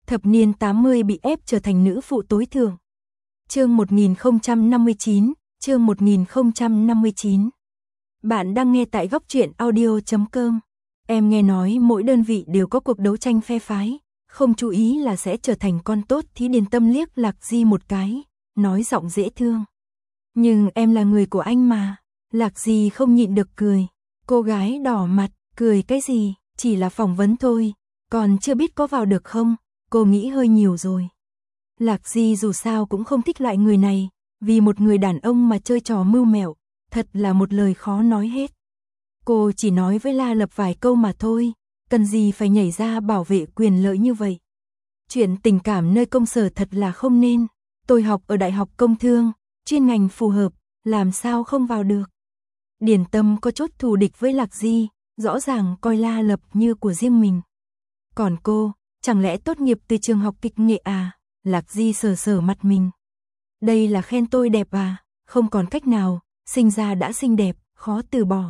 Thập niên 80 bị ép trở thành nữ phụ tối thượng. Chương 1059, chương 1059. Bạn đang nghe tại góc truyện audio.com. Em nghe nói mỗi đơn vị đều có cuộc đấu tranh phe phái, không chú ý là sẽ trở thành con tốt thì Điền Tâm liếc Lạc Di một cái, nói giọng dễ thương. Nhưng em là người của anh mà. Lạc Di không nhịn được cười. Cô gái đỏ mặt, cười cái gì, chỉ là phỏng vấn thôi, còn chưa biết có vào được không, cô nghĩ hơi nhiều rồi. Lạc Di dù sao cũng không thích loại người này, vì một người đàn ông mà chơi trò mưu mẹo, thật là một lời khó nói hết. Cô chỉ nói với La Lập vài câu mà thôi, cần gì phải nhảy ra bảo vệ quyền lợi như vậy. Chuyện tình cảm nơi công sở thật là không nên, tôi học ở Đại học Công Thương, chuyên ngành phù hợp, làm sao không vào được. Điền Tâm có chút thù địch với Lạc Di, rõ ràng coi La Lập như của riêng mình. Còn cô, chẳng lẽ tốt nghiệp từ trường học kịch nghệ à? Lạc Di sờ sờ mặt mình. Đây là khen tôi đẹp à? Không còn cách nào, sinh ra đã xinh đẹp, khó từ bỏ.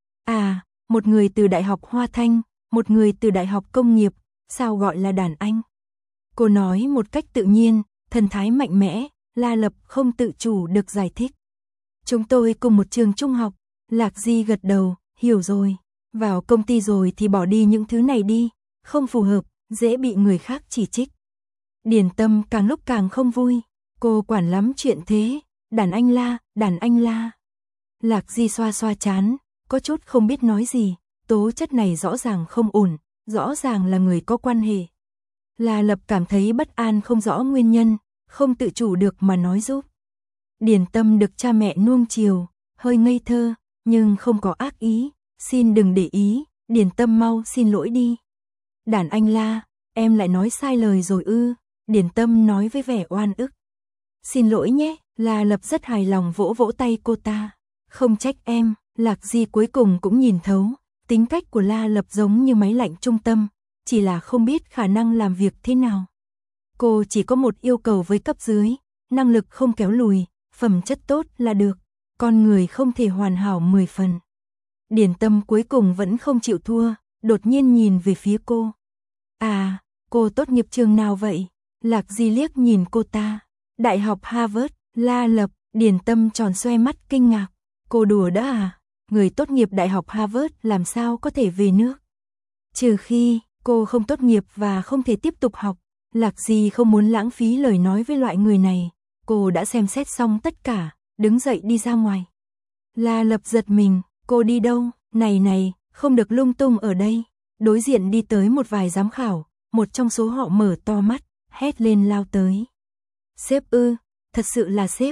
À, một người từ Đại học Hoa Thanh, một người từ Đại học Công nghiệp, sao gọi là đàn anh? Cô nói một cách tự nhiên, thần thái mạnh mẽ, La Lập không tự chủ được giải thích. Chúng tôi cùng một trường trung học. Lạc Di gật đầu, hiểu rồi. Vào công ty rồi thì bỏ đi những thứ này đi, không phù hợp, dễ bị người khác chỉ trích. Điền Tâm càng lúc càng không vui, cô quản lắm chuyện thế, đàn anh La, đàn anh La. Lạc Di xoa xoa trán, có chút không biết nói gì, tố chất này rõ ràng không ổn, rõ ràng là người có quan hệ. La Lập cảm thấy bất an không rõ nguyên nhân, không tự chủ được mà nói giúp. Điền Tâm được cha mẹ nuông chiều, hơi ngây thơ, nhưng không có ác ý, xin đừng để ý, Điền Tâm mau xin lỗi đi. Đàn anh La, em lại nói sai lời rồi ư? Điền Tâm nói với vẻ oan ức. Xin lỗi nhé, La Lập rất hài lòng vỗ vỗ tay cô ta. Không trách em, Lạc Di cuối cùng cũng nhìn thấu, tính cách của La Lập giống như máy lạnh trung tâm, chỉ là không biết khả năng làm việc thế nào. Cô chỉ có một yêu cầu với cấp dưới, năng lực không kéo lùi, phẩm chất tốt là được, con người không thể hoàn hảo 10 phần. Điền Tâm cuối cùng vẫn không chịu thua, đột nhiên nhìn về phía cô. À, cô tốt nghiệp trường nào vậy? Lạc Di liếc nhìn cô ta. Đại học Harvard. La Lập. Điền Tâm tròn xoe mắt kinh ngạc. Cô đùa đó à? Người tốt nghiệp Đại học Harvard làm sao có thể về nước? Trừ khi cô không tốt nghiệp và không thể tiếp tục học. Lạc Di không muốn lãng phí lời nói với loại người này. Cô đã xem xét xong tất cả, đứng dậy đi ra ngoài. La Lập giật mình, cô đi đâu? Này này, không được lung tung ở đây. Đối diện đi tới một vài giám khảo, một trong số họ mở to mắt, hét lên lao tới. Sếp ư, thật sự là sếp.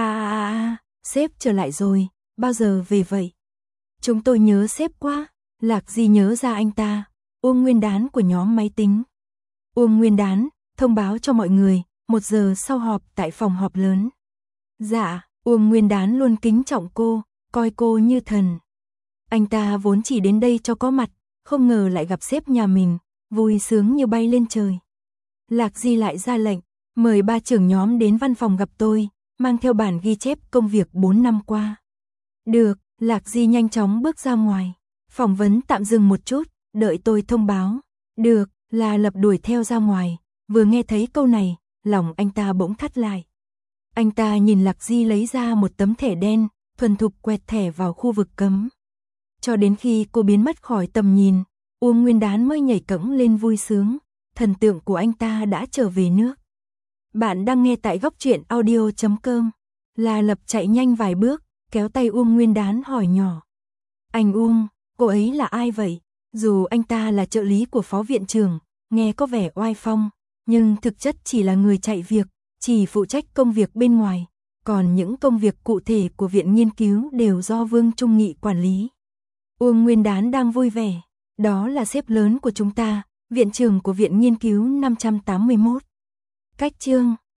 Sếp trở lại rồi, bao giờ về vậy? Chúng tôi nhớ sếp quá. Lạc Di nhớ ra anh ta, Uông Nguyên Đán của nhóm máy tính. Uông Nguyên Đán, thông báo cho mọi người, 1 giờ sau họp tại phòng họp lớn. Dạ, Uông Nguyên Đán luôn kính trọng cô, coi cô như thần. Anh ta vốn chỉ đến đây cho có mặt, không ngờ lại gặp sếp nhà mình, vui sướng như bay lên trời. Lạc Di lại ra lệnh, mời 3 trưởng nhóm đến văn phòng gặp tôi, mang theo bản ghi chép công việc 4 năm qua. Được, Lạc Di nhanh chóng bước ra ngoài. Phỏng vấn tạm dừng một chút, đợi tôi thông báo. Được, La Lập đuổi theo ra ngoài, vừa nghe thấy câu này, lòng anh ta bỗng thắt lại. Anh ta nhìn Lạc Di lấy ra một tấm thẻ đen, thuần thục quẹt thẻ vào khu vực cấm. Cho đến khi cô biến mất khỏi tầm nhìn, Uông Nguyên Đán mới nhảy cẫng lên vui sướng, thần tượng của anh ta đã trở về nước. Bạn đang nghe tại góc truyện audio.com. La Lập chạy nhanh vài bước, kéo tay Uông Nguyên Đán hỏi nhỏ. Anh Uông, cô ấy là ai vậy? Dù anh ta là trợ lý của phó viện trưởng, nghe có vẻ oai phong, nhưng thực chất chỉ là người chạy việc, chỉ phụ trách công việc bên ngoài, còn những công việc cụ thể của viện nghiên cứu đều do Vương Trung Nghị quản lý. Uông Nguyên Đán đang vui vẻ, đó là sếp lớn của chúng ta, viện trưởng của viện nghiên cứu 581. Cách chương